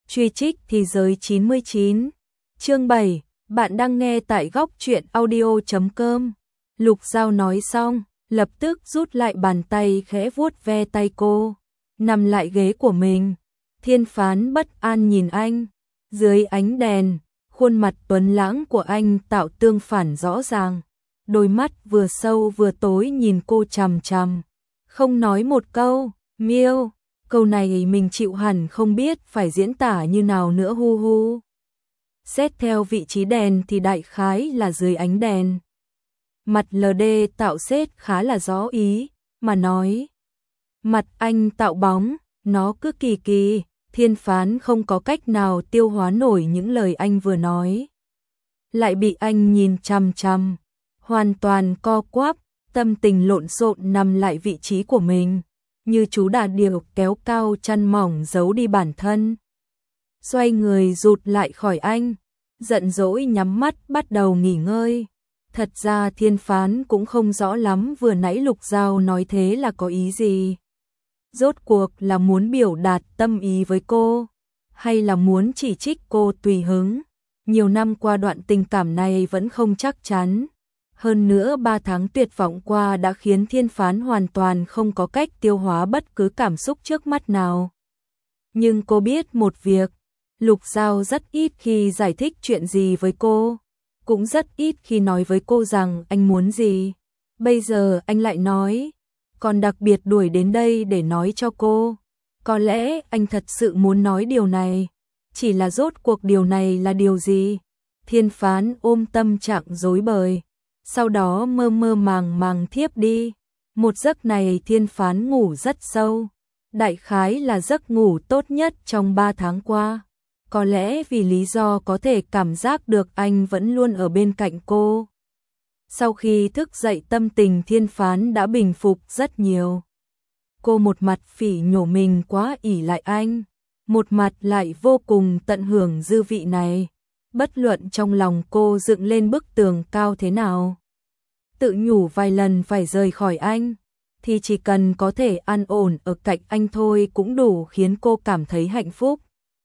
Truy trích thì giới 99. Chương 7, bạn đang nghe tại góc truyện audio.com. Lục Giao nói xong, lập tức rút lại bàn tay khẽ vuốt ve tay cô, nằm lại ghế của mình. Thiên Phán bất an nhìn anh, dưới ánh đèn, khuôn mặt tuấn lãng của anh tạo tương phản rõ ràng. Đôi mắt vừa sâu vừa tối nhìn cô chằm chằm, không nói một câu. Miêu, câu này mình chịu hẳn không biết phải diễn tả như nào nữa hu hu. Xét theo vị trí đèn thì đại khái là dưới ánh đèn. Mặt LD tạo xết khá là rõ ý, mà nói. Mặt anh tạo bóng, nó cứ kỳ kỳ. Thiên Phán không có cách nào tiêu hóa nổi những lời anh vừa nói. Lại bị anh nhìn chằm chằm, hoàn toàn co quắp, tâm tình lộn xộn nằm lại vị trí của mình, như chú đà điểu kéo cao chăn mỏng giấu đi bản thân. Xoay người rụt lại khỏi anh, giận dỗi nhắm mắt bắt đầu nghỉ ngơi. Thật ra Thiên Phán cũng không rõ lắm vừa nãy Lục Giao nói thế là có ý gì. Rốt cuộc là muốn biểu đạt tâm ý với cô, hay là muốn chỉ trích cô tùy hứng. Nhiều năm qua đoạn tình cảm này vẫn không chắc chắn. Hơn nữa 3 tháng tuyệt vọng qua đã khiến Thiên Phán hoàn toàn không có cách tiêu hóa bất cứ cảm xúc trước mắt nào. Nhưng cô biết một việc, Lục Giao rất ít khi giải thích chuyện gì với cô, cũng rất ít khi nói với cô rằng anh muốn gì. Bây giờ anh lại nói, còn đặc biệt đuổi đến đây để nói cho cô. Có lẽ anh thật sự muốn nói điều này, chỉ là rốt cuộc điều này là điều gì? Thiên Phán ôm tâm trạng rối bời, sau đó mơ mơ màng màng thiếp đi. Một giấc này Thiên Phán ngủ rất sâu, đại khái là giấc ngủ tốt nhất trong 3 tháng qua. Có lẽ vì lý do có thể cảm giác được anh vẫn luôn ở bên cạnh cô. Sau khi thức dậy tâm tình Thiên Phán đã bình phục rất nhiều. Cô một mặt phỉ nhổ mình quá ỷ lại anh, một mặt lại vô cùng tận hưởng dư vị này. Bất luận trong lòng cô dựng lên bức tường cao thế nào, tự nhủ vài lần phải rời khỏi anh, thì chỉ cần có thể an ổn ở cạnh anh thôi cũng đủ khiến cô cảm thấy hạnh phúc.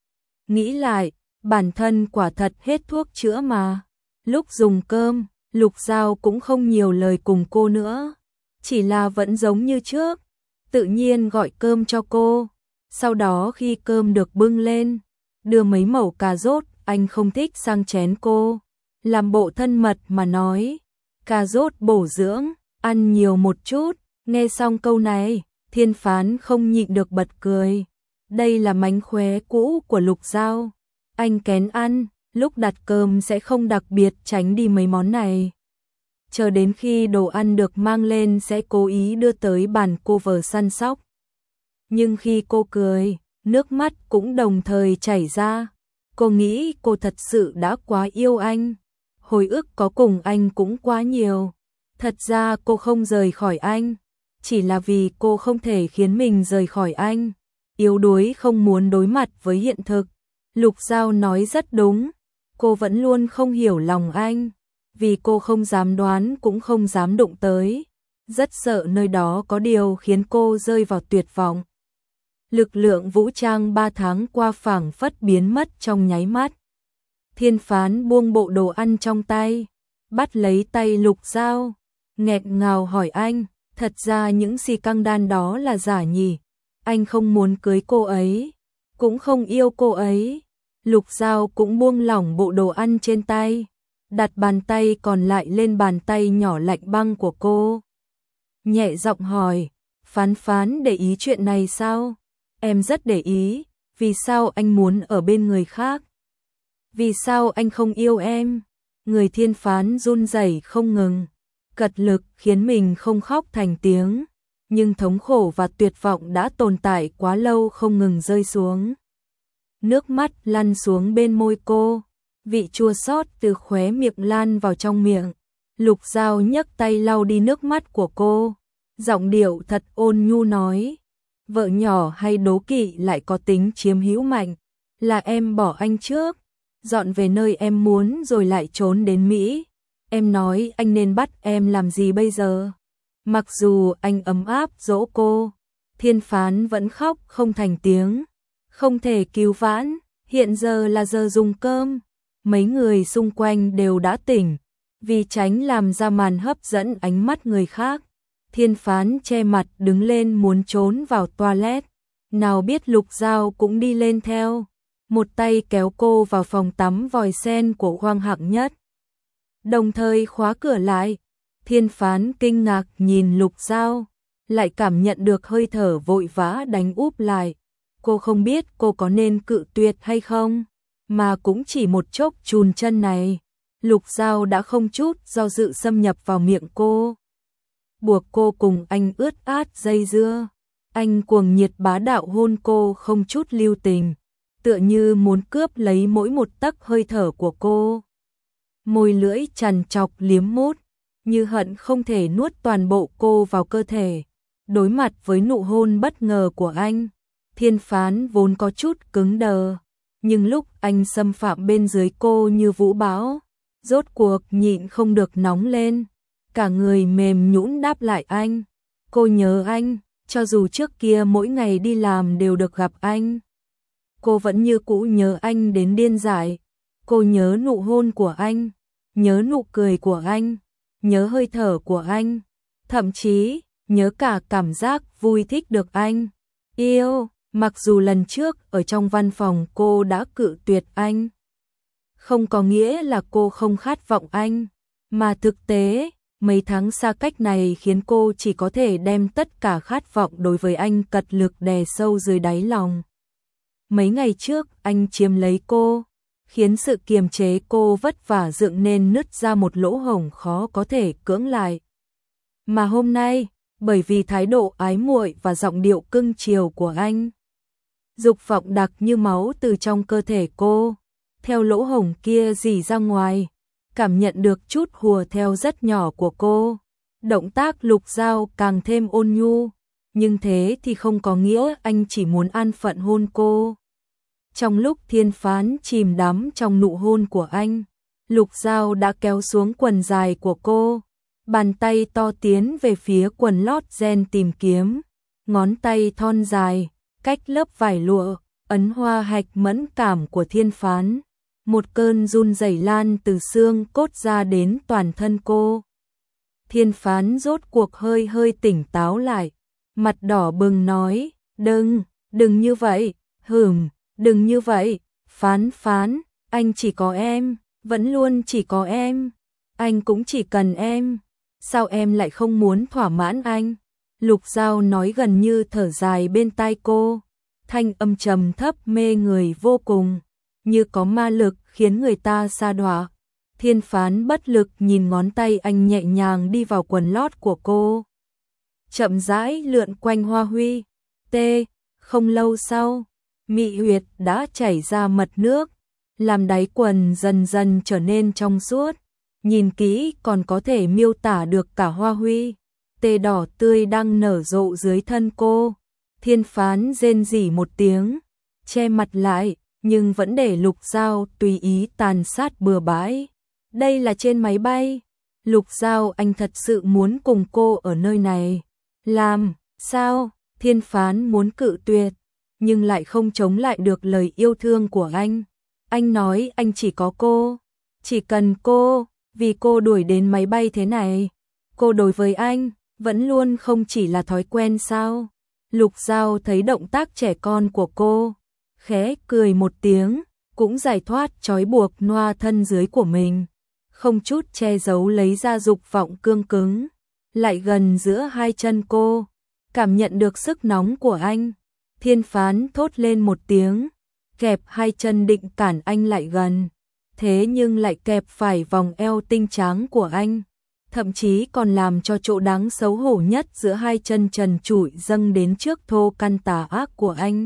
Nghĩ lại, bản thân quả thật hết thuốc chữa mà. Lúc dùng cơm, Lục Giao cũng không nhiều lời cùng cô nữa, chỉ là vẫn giống như trước, tự nhiên gọi cơm cho cô. Sau đó khi cơm được bưng lên, đưa mấy mẩu cà rốt anh không thích sang chén cô, làm bộ thân mật mà nói, cà rốt bổ dưỡng, ăn nhiều một chút. Nghe xong câu này, Thiên Phán không nhịn được bật cười. Đây là mánh khóe cũ của Lục Giao. Anh kén ăn, lúc đặt cơm sẽ không đặc biệt tránh đi mấy món này. Chờ đến khi đồ ăn được mang lên sẽ cố ý đưa tới bàn cô vờ săn sóc. Nhưng khi cô cười, nước mắt cũng đồng thời chảy ra. Cô nghĩ cô thật sự đã quá yêu anh. Hồi ức có cùng anh cũng quá nhiều. Thật ra cô không rời khỏi anh, chỉ là vì cô không thể khiến mình rời khỏi anh. Yếu đuối không muốn đối mặt với hiện thực. Lục Giao nói rất đúng, cô vẫn luôn không hiểu lòng anh, vì cô không dám đoán cũng không dám đụng tới, rất sợ nơi đó có điều khiến cô rơi vào tuyệt vọng. Lực lượng vũ trang 3 tháng qua phảng phất biến mất trong nháy mắt. Thiên Phán buông bộ đồ ăn trong tay, bắt lấy tay Lục Giao, nghẹn ngào hỏi anh, thật ra những xì căng đan đó là giả nhỉ? Anh không muốn cưới cô ấy, cũng không yêu cô ấy. Lục Giao cũng buông lỏng bộ đồ ăn trên tay, đặt bàn tay còn lại lên bàn tay nhỏ lạnh băng của cô. Nhẹ giọng hỏi, Phán để ý chuyện này sao? Em rất để ý, vì sao anh muốn ở bên người khác? Vì sao anh không yêu em? Người Thiên Phán run rẩy không ngừng, cật lực khiến mình không khóc thành tiếng. Nhưng thống khổ và tuyệt vọng đã tồn tại quá lâu không ngừng rơi xuống. Nước mắt lăn xuống bên môi cô, vị chua xót từ khóe miệng lan vào trong miệng. Lục Giao nhấc tay lau đi nước mắt của cô, giọng điệu thật ôn nhu nói, vợ nhỏ hay đố kỵ lại có tính chiếm hữu mạnh, là em bỏ anh trước, dọn về nơi em muốn rồi lại trốn đến Mỹ. Em nói anh nên bắt em làm gì bây giờ? Mặc dù anh ấm áp dỗ cô, Thiên Phán vẫn khóc không thành tiếng, không thể cứu vãn. Hiện giờ là giờ dùng cơm, mấy người xung quanh đều đã tỉnh, vì tránh làm ra màn hấp dẫn ánh mắt người khác. Thiên Phán che mặt đứng lên muốn trốn vào toilet, nào biết Lục Giao cũng đi lên theo, một tay kéo cô vào phòng tắm vòi sen của Hoàng Hạng Nhất, đồng thời khóa cửa lại. Thiên Phán kinh ngạc nhìn Lục Giao, lại cảm nhận được hơi thở vội vã đánh úp lại. Cô không biết cô có nên cự tuyệt hay không, mà cũng chỉ một chốc chùn chân này, Lục Giao đã không chút do dự xâm nhập vào miệng cô, buộc cô cùng anh ướt át dây dưa. Anh cuồng nhiệt bá đạo hôn cô không chút lưu tình, tựa như muốn cướp lấy mỗi một tấc hơi thở của cô. Môi lưỡi chằn chọc liếm mút, như hận không thể nuốt toàn bộ cô vào cơ thể. Đối mặt với nụ hôn bất ngờ của anh, Thiên Phán vốn có chút cứng đờ, nhưng lúc anh xâm phạm bên dưới cô như vũ bão, rốt cuộc nhịn không được nóng lên, cả người mềm nhũn đáp lại anh. Cô nhớ anh, cho dù trước kia mỗi ngày đi làm đều được gặp anh, cô vẫn như cũ nhớ anh đến điên dại. Cô nhớ nụ hôn của anh, nhớ nụ cười của anh, nhớ hơi thở của anh, thậm chí nhớ cả cảm giác vui thích được anh yêu. Mặc dù lần trước ở trong văn phòng cô đã cự tuyệt anh, không có nghĩa là cô không khát vọng anh, mà thực tế, mấy tháng xa cách này khiến cô chỉ có thể đem tất cả khát vọng đối với anh cật lực đè sâu dưới đáy lòng. Mấy ngày trước anh chiếm lấy cô, khiến sự kiềm chế cô vất vả dựng nên nứt ra một lỗ hổng khó có thể cưỡng lại. Mà hôm nay, bởi vì thái độ ái muội và giọng điệu cưng chiều của anh, dục vọng đặc như máu từ trong cơ thể cô, theo lỗ hổng kia rỉ ra ngoài, cảm nhận được chút hùa theo rất nhỏ của cô. Động tác Lục Giao càng thêm ôn nhu, nhưng thế thì không có nghĩa anh chỉ muốn an phận hôn cô. Trong lúc Thiên Phán chìm đắm trong nụ hôn của anh, Lục Giao đã kéo xuống quần dài của cô, bàn tay to tiến về phía quần lót ren tìm kiếm, ngón tay thon dài, cách lớp vải lụa, ấn hoa hạch mẫn cảm của Thiên Phán. Một cơn run rẩy lan từ xương cốt ra đến toàn thân cô. Thiên Phán rốt cuộc hơi hơi tỉnh táo lại, mặt đỏ bừng nói, đừng như vậy, đừng như vậy, Phán, anh chỉ có em, vẫn luôn chỉ có em, anh cũng chỉ cần em, sao em lại không muốn thỏa mãn anh? Lục Giao nói gần như thở dài bên tai cô, thanh âm trầm thấp mê người vô cùng, như có ma lực khiến người ta sa đọa. Thiên Phán bất lực nhìn ngón tay anh nhẹ nhàng đi vào quần lót của cô, chậm rãi lượn quanh hoa huy. Không lâu sau, mị huyệt đã chảy ra mật nước, làm đáy quần dần dần trở nên trong suốt, nhìn kỹ còn có thể miêu tả được cả hoa huy tê đỏ tươi đang nở rộ dưới thân cô. Thiên Phán rên rỉ một tiếng, che mặt lại, nhưng vẫn để Lục Giao tùy ý tàn sát bừa bãi. Đây là trên máy bay. Lục Giao, anh thật sự muốn cùng cô ở nơi này. Làm sao? Thiên Phán muốn cự tuyệt, nhưng lại không chống lại được lời yêu thương của anh. Anh nói anh chỉ có cô, chỉ cần cô, vì cô đuổi đến máy bay thế này. Cô đối với anh vẫn luôn không chỉ là thói quen sao? Lục Giao thấy động tác trẻ con của cô, khẽ cười một tiếng, cũng giải thoát trói buộc noa thân dưới của mình, không chút che giấu lấy ra dục vọng cương cứng, lại gần giữa hai chân cô, cảm nhận được sức nóng của anh. Thiên Phán thốt lên một tiếng, kẹp hai chân định cản anh lại gần, thế nhưng lại kẹp phải vòng eo tinh tráng của anh, thậm chí còn làm cho chỗ đáng xấu hổ nhất giữa hai chân trần trụi dâng đến trước thô căn tà ác của anh.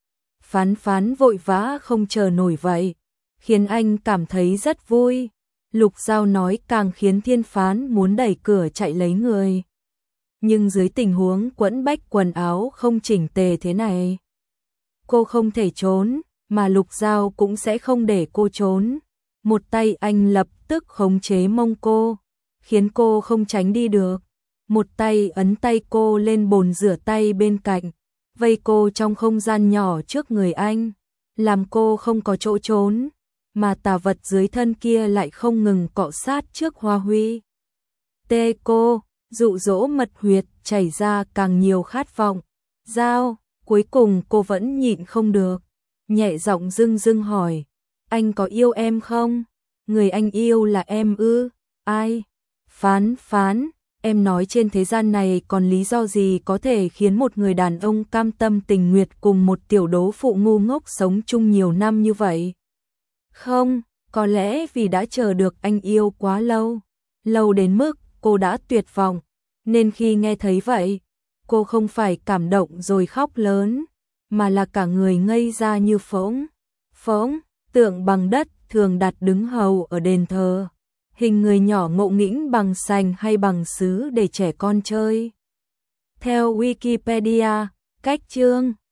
Phán vội vã không chờ nổi vậy, khiến anh cảm thấy rất vui. Lục Giao nói càng khiến Thiên Phán muốn đẩy cửa chạy lấy người. Nhưng dưới tình huống quẫn bách quần áo không chỉnh tề thế này, cô không thể trốn, mà Lục Giao cũng sẽ không để cô trốn. Một tay anh lập tức khống chế mông cô, khiến cô không tránh đi được. Một tay ấn tay cô lên bồn rửa tay bên cạnh, vây cô trong không gian nhỏ trước người anh. làm cô không có chỗ trốn, mà tà vật dưới thân kia lại không ngừng cọ sát trước Hoa Huy. Tê cô, dụ dỗ mật huyệt chảy ra càng nhiều khát vọng. Giao, cuối cùng cô vẫn nhịn không được, nhẹ giọng dưng dưng hỏi, anh có yêu em không? Người anh yêu là em ư? Ai? Phán, em nói trên thế gian này còn lý do gì có thể khiến một người đàn ông cam tâm tình nguyện cùng một tiểu đố phụ ngu ngốc sống chung nhiều năm như vậy? Không, có lẽ vì đã chờ được anh yêu quá lâu, lâu đến mức cô đã tuyệt vọng, nên khi nghe thấy vậy, cô không phải cảm động rồi khóc lớn, mà là cả người ngây ra như phỗng, tượng bằng đất thường đặt đứng hầu ở đền thờ, hình người nhỏ ngộ nghĩnh bằng sành hay bằng sứ để trẻ con chơi. Theo Wikipedia, cách chương